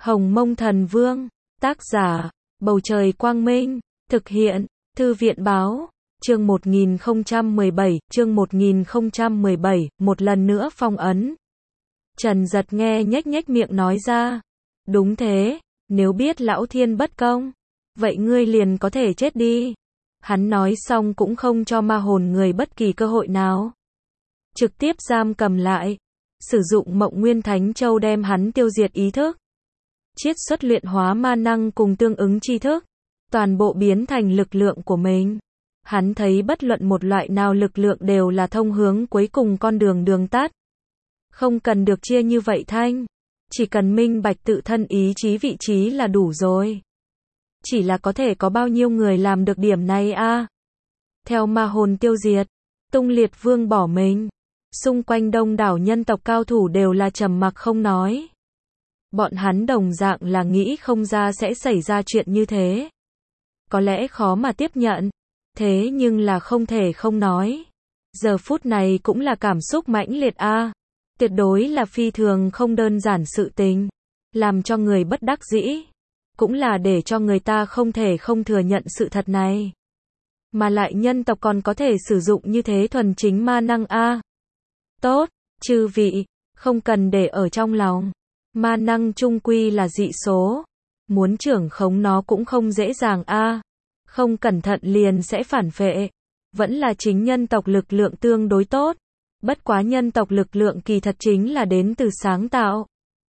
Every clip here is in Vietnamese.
Hồng Mông Thần Vương, tác giả, Bầu Trời Quang Minh, thực hiện, Thư viện Báo, chương 1017, một lần nữa phong ấn. Trần Giật nghe nhếch nhếch miệng nói ra, đúng thế, nếu biết lão thiên bất công, vậy ngươi liền có thể chết đi. Hắn nói xong cũng không cho ma hồn người bất kỳ cơ hội nào. Trực tiếp giam cầm lại, sử dụng Mộng Nguyên Thánh Châu đem hắn tiêu diệt ý thức. Chiết xuất luyện hóa ma năng cùng tương ứng tri thức, toàn bộ biến thành lực lượng của mình. Hắn thấy bất luận một loại nào lực lượng đều là thông hướng cuối cùng con đường tắt. Không cần được chia như vậy thanh, chỉ cần minh bạch tự thân ý chí vị trí là đủ rồi. Chỉ là có thể có bao nhiêu người làm được điểm này a? Theo ma hồn tiêu diệt, Tung Liệt Vương bỏ mình, xung quanh đông đảo nhân tộc cao thủ đều là trầm mặc không nói. Bọn hắn đồng dạng là nghĩ không ra sẽ xảy ra chuyện như thế. Có lẽ khó mà tiếp nhận, thế nhưng là không thể không nói. Giờ phút này cũng là cảm xúc mãnh liệt a, tuyệt đối là phi thường không đơn giản sự tình, làm cho người bất đắc dĩ, cũng là để cho người ta không thể không thừa nhận sự thật này. Mà lại nhân tộc còn có thể sử dụng như thế thuần chính ma năng a. Tốt, chư vị, không cần để ở trong lòng. Ma năng chung quy là dị số, muốn trưởng khống nó cũng không dễ dàng a. Không cẩn thận liền sẽ phản phệ. Vẫn là chính nhân tộc lực lượng tương đối tốt. Bất quá nhân tộc lực lượng kỳ thật chính là đến từ sáng tạo.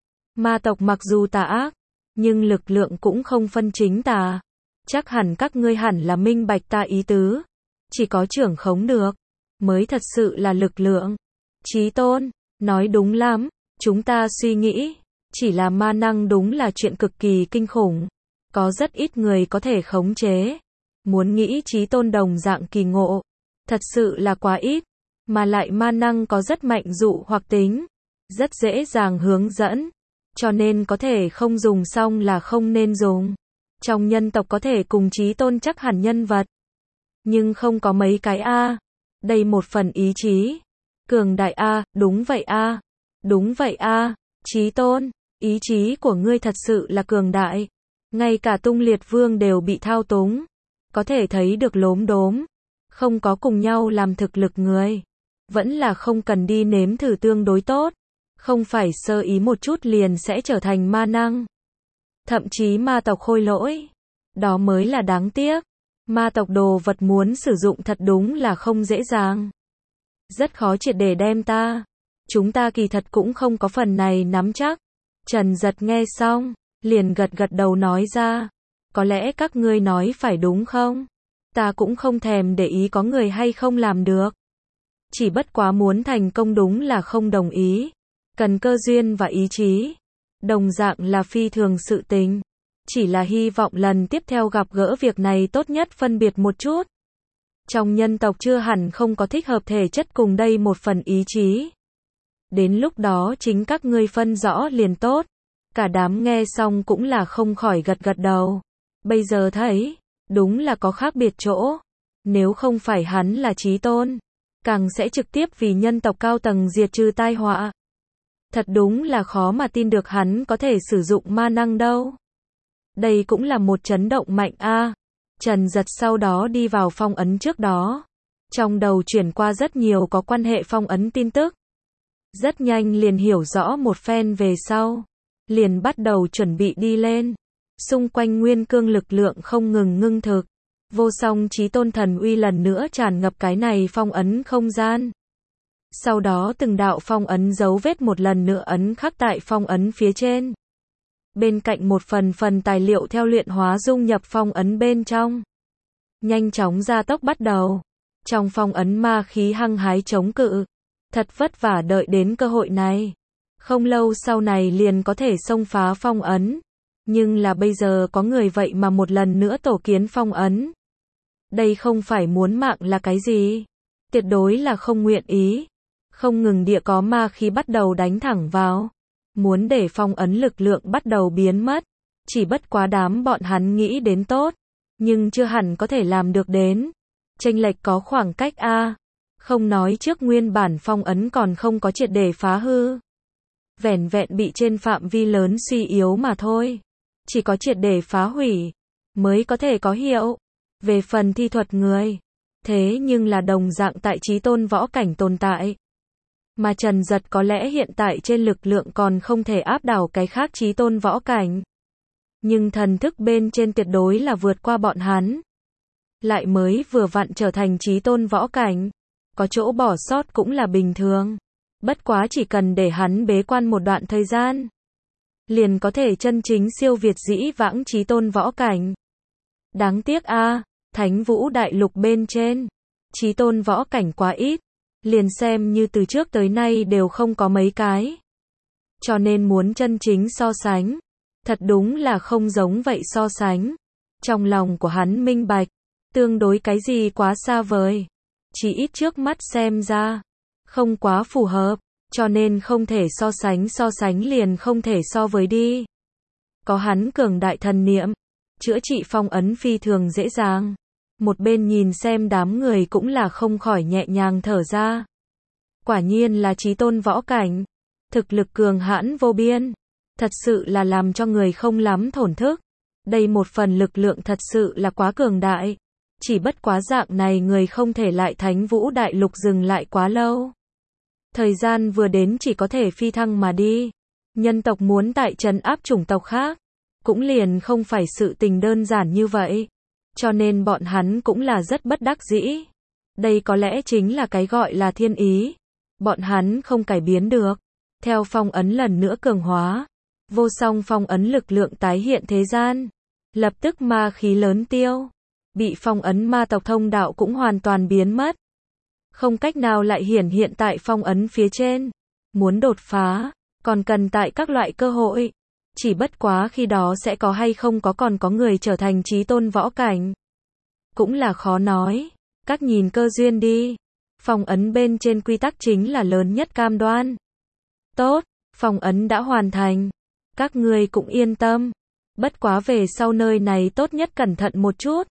Ma tộc mặc dù tà ác, nhưng lực lượng cũng không phân chính tà. Chắc hẳn các ngươi hẳn là minh bạch ta ý tứ. Chỉ có trưởng khống được, mới thật sự là lực lượng. Chí Tôn, nói đúng lắm, chúng ta suy nghĩ, chỉ là ma năng đúng là chuyện cực kỳ kinh khủng. Có rất ít người có thể khống chế. Muốn nghĩ Chí Tôn đồng dạng kỳ ngộ, thật sự là quá ít. Mà lại ma năng có rất mạnh dụ hoặc tính, rất dễ dàng hướng dẫn. Cho nên có thể không dùng xong là không nên dùng. Trong nhân tộc có thể cùng Chí Tôn chắc hẳn nhân vật, nhưng không có mấy cái a. Đây một phần ý chí cường đại a, đúng vậy a. Đúng vậy a, Chí Tôn, ý chí của ngươi thật sự là cường đại. Ngay cả Tung Liệt Vương đều bị thao túng, có thể thấy được lốm đốm, không có cùng nhau làm thực lực người, vẫn là không cần đi nếm thử tương đối tốt. Không phải sơ ý một chút liền sẽ trở thành ma năng. Thậm chí ma tộc khôi lỗi, đó mới là đáng tiếc. Ma tộc đồ vật muốn sử dụng thật đúng là không dễ dàng. Rất khó triệt để đem ta. Chúng ta kỳ thật cũng không có phần này nắm chắc. Trần Giật nghe xong, liền gật đầu nói ra. Có lẽ các ngươi nói phải đúng không? Ta cũng không thèm để ý có người hay không làm được. Chỉ bất quá muốn thành công đúng là không đồng ý. Cần cơ duyên và ý chí. Đồng dạng là phi thường sự tình. Chỉ là hy vọng lần tiếp theo gặp gỡ việc này tốt nhất phân biệt một chút. Trong nhân tộc chưa hẳn không có thích hợp thể chất cùng đây một phần ý chí. Đến lúc đó chính các ngươi phân rõ liền tốt. Cả đám nghe xong cũng là không khỏi gật đầu. Bây giờ thấy, đúng là có khác biệt chỗ. Nếu không phải hắn là Chí Tôn, càng sẽ trực tiếp vì nhân tộc cao tầng diệt trừ tai họa. Thật đúng là khó mà tin được hắn có thể sử dụng ma năng đâu. Đây cũng là một chấn động mạnh a. Trần Giật sau đó đi vào phong ấn trước đó. Trong đầu chuyển qua rất nhiều có quan hệ phong ấn tin tức. Rất nhanh liền hiểu rõ một phen về sau. Liền bắt đầu chuẩn bị đi lên. Xung quanh nguyên cương lực lượng không ngừng ngưng thực. Vô song Chí Tôn thần uy lần nữa tràn ngập cái này phong ấn không gian. Sau đó từng đạo phong ấn dấu vết một lần nữa ấn khắc tại phong ấn phía trên. Bên cạnh một phần tài liệu theo luyện hóa dung nhập phong ấn bên trong. Nhanh chóng gia tốc bắt đầu. Trong phong ấn ma khí hăng hái chống cự. Thật vất vả đợi đến cơ hội này. Không lâu sau này liền có thể xông phá phong ấn. Nhưng là bây giờ có người vậy mà một lần nữa tổ kiến phong ấn. Đây không phải muốn mạng là cái gì. Tuyệt đối là không nguyện ý. Không ngừng địa có ma khí bắt đầu đánh thẳng vào. Muốn để phong ấn lực lượng bắt đầu biến mất. Chỉ bất quá đám bọn hắn nghĩ đến tốt. Nhưng chưa hẳn có thể làm được đến. Chênh lệch có khoảng cách a. Không nói trước nguyên bản phong ấn còn không có triệt để phá hư. vẻn vẹn bị trên phạm vi lớn suy yếu mà thôi. Chỉ có triệt để phá hủy, mới có thể có hiệu. Về phần thi thuật người, thế nhưng là đồng dạng tại chí tôn võ cảnh tồn tại. Mà Trần Giật có lẽ hiện tại trên lực lượng còn không thể áp đảo cái khác chí tôn võ cảnh. Nhưng thần thức bên trên tuyệt đối là vượt qua bọn hắn. Lại mới vừa vặn trở thành chí tôn võ cảnh. Có chỗ bỏ sót cũng là bình thường. Bất quá chỉ cần để hắn bế quan một đoạn thời gian, liền có thể chân chính siêu việt dĩ vãng chí tôn võ cảnh. Đáng tiếc a, Thánh Vũ Đại Lục bên trên, chí tôn võ cảnh quá ít, liền xem như từ trước tới nay đều không có mấy cái. Cho nên muốn chân chính so sánh, thật đúng là không giống vậy so sánh. Trong lòng của hắn minh bạch, tương đối cái gì quá xa vời, chỉ ít trước mắt xem ra, không quá phù hợp, cho nên không thể so sánh liền không thể so với đi. Có hắn cường đại thần niệm, chữa trị phong ấn phi thường dễ dàng. Một bên nhìn xem đám người cũng là không khỏi nhẹ nhàng thở ra. Quả nhiên là chí tôn võ cảnh, thực lực cường hãn vô biên, thật sự là làm cho người không lắm thổn thức. Đây một phần lực lượng thật sự là quá cường đại. Chỉ bất quá dạng này người không thể lại Thánh Vũ Đại Lục dừng lại quá lâu. Thời gian vừa đến chỉ có thể phi thăng mà đi. Nhân tộc muốn tại trấn áp chủng tộc khác, cũng liền không phải sự tình đơn giản như vậy. Cho nên bọn hắn cũng là rất bất đắc dĩ. Đây có lẽ chính là cái gọi là thiên ý. Bọn hắn không cải biến được. Theo phong ấn lần nữa cường hóa, vô song phong ấn lực lượng tái hiện thế gian. Lập tức ma khí lớn tiêu. Bị phong ấn ma tộc thông đạo cũng hoàn toàn biến mất. Không cách nào lại hiển hiện tại phong ấn phía trên. Muốn đột phá, còn cần tại các loại cơ hội. Chỉ bất quá khi đó sẽ có hay không còn có người trở thành chí tôn võ cảnh. Cũng là khó nói. Các nhìn cơ duyên đi. Phong ấn bên trên quy tắc chính là lớn nhất cam đoan. Tốt, phong ấn đã hoàn thành. Các ngươi cũng yên tâm. Bất quá về sau nơi này tốt nhất cẩn thận một chút.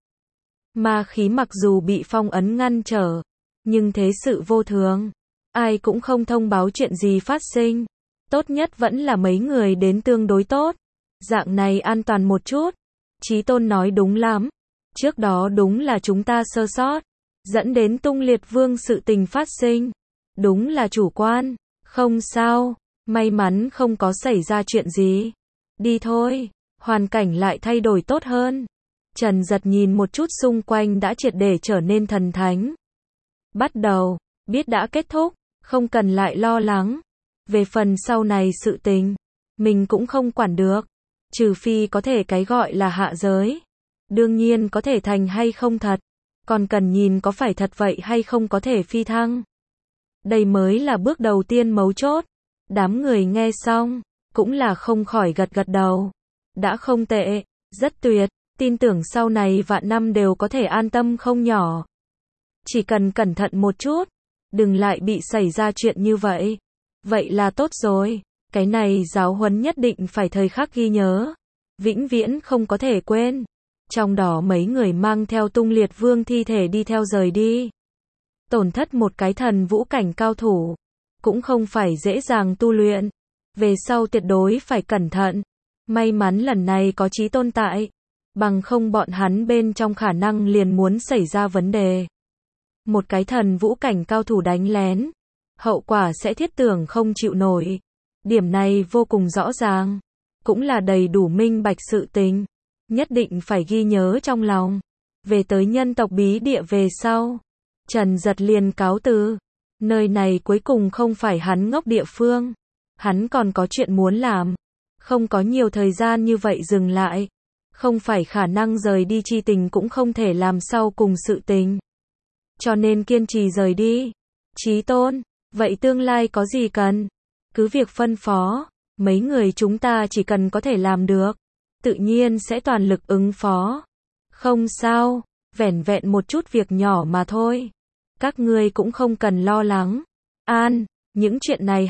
Ma khí mặc dù bị phong ấn ngăn trở, nhưng thế sự vô thường. Ai cũng không thông báo chuyện gì phát sinh. Tốt nhất vẫn là mấy người đến tương đối tốt. Dạng này an toàn một chút. Chí tôn nói đúng lắm. Trước đó đúng là chúng ta sơ sót, dẫn đến Tung Liệt Vương sự tình phát sinh. Đúng là chủ quan. Không sao. May mắn không có xảy ra chuyện gì. Đi thôi. Hoàn cảnh lại thay đổi tốt hơn. Trần Giật nhìn một chút xung quanh đã triệt để trở nên thần thánh. Bắt đầu, biết đã kết thúc, không cần lại lo lắng. Về phần sau này sự tình, mình cũng không quản được. Trừ phi có thể cái gọi là hạ giới. Đương nhiên có thể thành hay không thật. Còn cần nhìn có phải thật vậy hay không có thể phi thăng. Đây mới là bước đầu tiên mấu chốt. Đám người nghe xong, cũng là không khỏi gật gật đầu. Đã không tệ, rất tuyệt. Tin tưởng sau này vạn năm đều có thể an tâm không nhỏ. Chỉ cần cẩn thận một chút, đừng lại bị xảy ra chuyện như vậy. Vậy là tốt rồi. Cái này giáo huấn nhất định phải thời khắc ghi nhớ. Vĩnh viễn không có thể quên. Trong đó mấy người mang theo Tung Liệt Vương thi thể đi theo rời đi. Tổn thất một cái thần vũ cảnh cao thủ. Cũng không phải dễ dàng tu luyện. Về sau tuyệt đối phải cẩn thận. May mắn lần này có chí tôn tại. Bằng không bọn hắn bên trong khả năng liền muốn xảy ra vấn đề. Một cái thần vũ cảnh cao thủ đánh lén. Hậu quả sẽ thiết tưởng không chịu nổi. Điểm này vô cùng rõ ràng. Cũng là đầy đủ minh bạch sự tình. Nhất định phải ghi nhớ trong lòng. Về tới nhân tộc bí địa về sau. Trần Giật liền cáo từ. Nơi này cuối cùng không phải hắn ngốc địa phương. Hắn còn có chuyện muốn làm. Không có nhiều thời gian như vậy dừng lại. Không phải khả năng rời đi chi tình cũng không thể làm sau cùng sự tình. Cho nên kiên trì rời đi. Chí tôn, vậy tương lai có gì cần? Cứ việc phân phó, mấy người chúng ta chỉ cần có thể làm được. Tự nhiên sẽ toàn lực ứng phó. Không sao, vẻn vẹn một chút việc nhỏ mà thôi. Các ngươi cũng không cần lo lắng. An, những chuyện này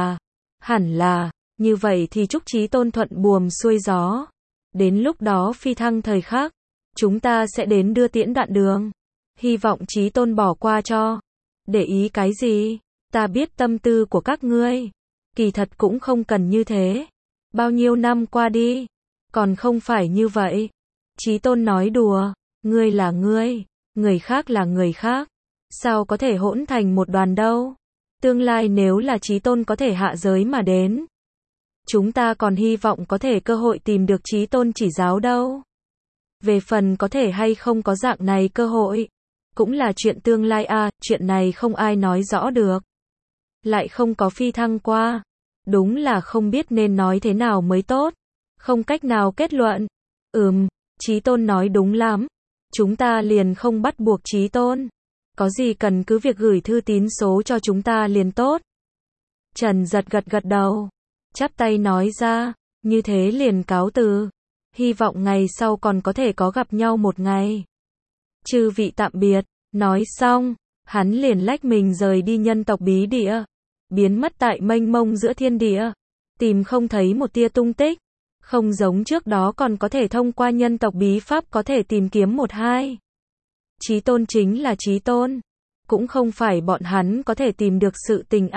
hẳn là, như vậy thì chúc chí tôn thuận buồm xuôi gió. Đến lúc đó phi thăng thời khắc, chúng ta sẽ đến đưa tiễn đoạn đường. Hy vọng chí tôn bỏ qua cho. Để ý cái gì? Ta biết tâm tư của các ngươi. Kỳ thật cũng không cần như thế. Bao nhiêu năm qua đi, còn không phải như vậy. Chí Tôn nói đùa, ngươi là ngươi, người khác là người khác. Sao có thể hỗn thành một đoàn đâu? Tương lai nếu là Chí Tôn có thể hạ giới mà đến, chúng ta còn hy vọng có thể cơ hội tìm được Chí Tôn chỉ giáo đâu. Về phần có thể hay không có dạng này cơ hội, cũng là chuyện tương lai chuyện này không ai nói rõ được. Lại không có phi thăng qua, đúng là không biết nên nói thế nào mới tốt, không cách nào kết luận. Chí Tôn nói đúng lắm, chúng ta liền không bắt buộc Chí Tôn, có gì cần cứ việc gửi thư tín số cho chúng ta liền tốt. Trần Giật gật gật đầu, chắp tay nói ra, như thế liền cáo từ, hy vọng ngày sau còn có thể có gặp nhau một ngày. Chư vị tạm biệt, nói xong, hắn liền lách mình rời đi nhân tộc bí địa, biến mất tại mênh mông giữa thiên địa, tìm không thấy một tia tung tích, không giống trước đó còn có thể thông qua nhân tộc bí pháp có thể tìm kiếm một hai. Chí Tôn chính là Chí Tôn, cũng không phải bọn hắn có thể tìm được sự tình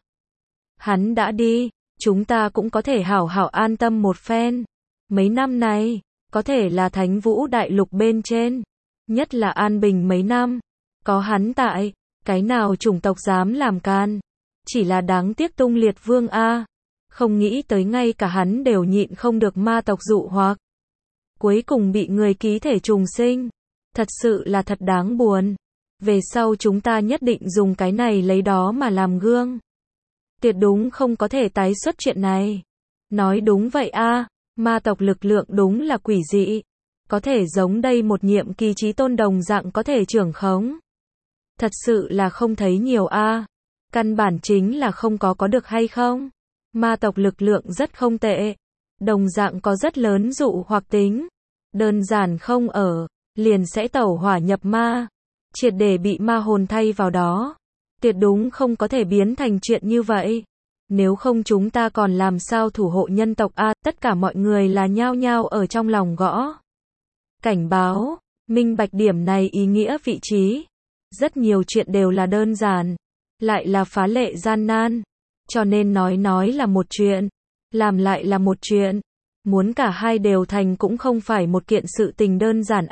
Hắn đã đi, chúng ta cũng có thể hảo hảo an tâm một phen. Mấy năm này, có thể là Thánh Vũ Đại Lục bên trên, nhất là an bình mấy năm, có hắn tại, cái nào chủng tộc dám làm can. Chỉ là đáng tiếc Tung Liệt Vương không nghĩ tới ngay cả hắn đều nhịn không được ma tộc dụ hoặc. Cuối cùng bị người ký thể trùng sinh, thật sự là thật đáng buồn. Về sau chúng ta nhất định dùng cái này lấy đó mà làm gương. Tuyệt đúng không có thể tái xuất chuyện này. Nói đúng vậy ma tộc lực lượng đúng là quỷ dị. Có thể giống đây một nhiệm kỳ Chí Tôn đồng dạng có thể trưởng khống. Thật sự là không thấy nhiều Căn bản chính là không có được hay không. Ma tộc lực lượng rất không tệ. Đồng dạng có rất lớn dụ hoặc tính. Đơn giản không liền sẽ tẩu hỏa nhập ma. Triệt để bị ma hồn thay vào đó. Tuyệt đúng không có thể biến thành chuyện như vậy. Nếu không chúng ta còn làm sao thủ hộ nhân tộc tất cả mọi người là nhao nhao ở trong lòng gõ. Cảnh báo, minh bạch điểm này ý nghĩa vị trí. Rất nhiều chuyện đều là đơn giản, lại là phá lệ gian nan. Cho nên nói là một chuyện, làm lại là một chuyện. Muốn cả hai đều thành cũng không phải một kiện sự tình đơn giản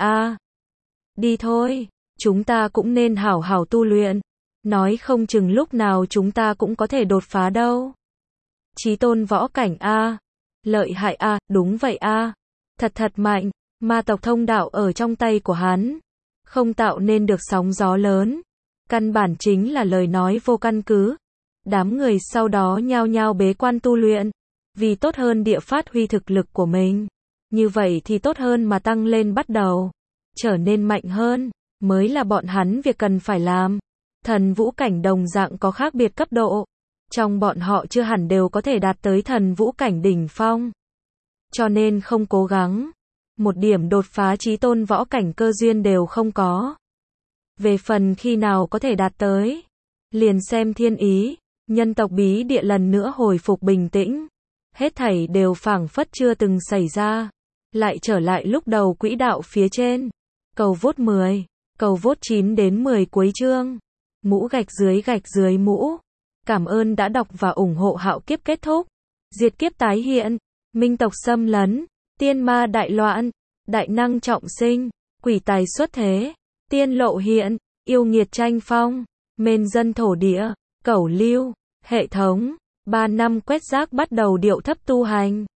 Đi thôi, chúng ta cũng nên hảo hảo tu luyện. Nói không chừng lúc nào chúng ta cũng có thể đột phá đâu. Chí Tôn võ cảnh lợi hại đúng vậy thật mạnh. Ma tộc thông đạo ở trong tay của hắn, không tạo nên được sóng gió lớn. Căn bản chính là lời nói vô căn cứ. Đám người sau đó nhao nhao bế quan tu luyện, vì tốt hơn địa phát huy thực lực của mình. Như vậy thì tốt hơn mà tăng lên bắt đầu, trở nên mạnh hơn, mới là bọn hắn việc cần phải làm. Thần vũ cảnh đồng dạng có khác biệt cấp độ. Trong bọn họ chưa hẳn đều có thể đạt tới thần vũ cảnh đỉnh phong. Cho nên không cố gắng, một điểm đột phá Chí Tôn võ cảnh cơ duyên đều không có. Về phần khi nào có thể đạt tới, liền xem thiên ý. Nhân tộc bí địa lần nữa hồi phục bình tĩnh. Hết thảy đều phảng phất chưa từng xảy ra. Lại trở lại lúc đầu quỹ đạo phía trên. Cầu vote 10, cầu vote 9 đến 10 cuối chương. Mũ gạch dưới mũ. Cảm ơn đã đọc và ủng hộ Hạo Kiếp kết thúc. Diệt kiếp tái hiện. Minh tộc xâm lấn. Tiên ma đại loạn. Đại năng trọng sinh. Quỷ tài xuất thế. Tiên lộ hiện. Yêu nghiệt tranh phong. Mên dân thổ địa. Cẩu lưu. Hệ thống. 3 năm quét rác bắt đầu điệu thấp tu hành.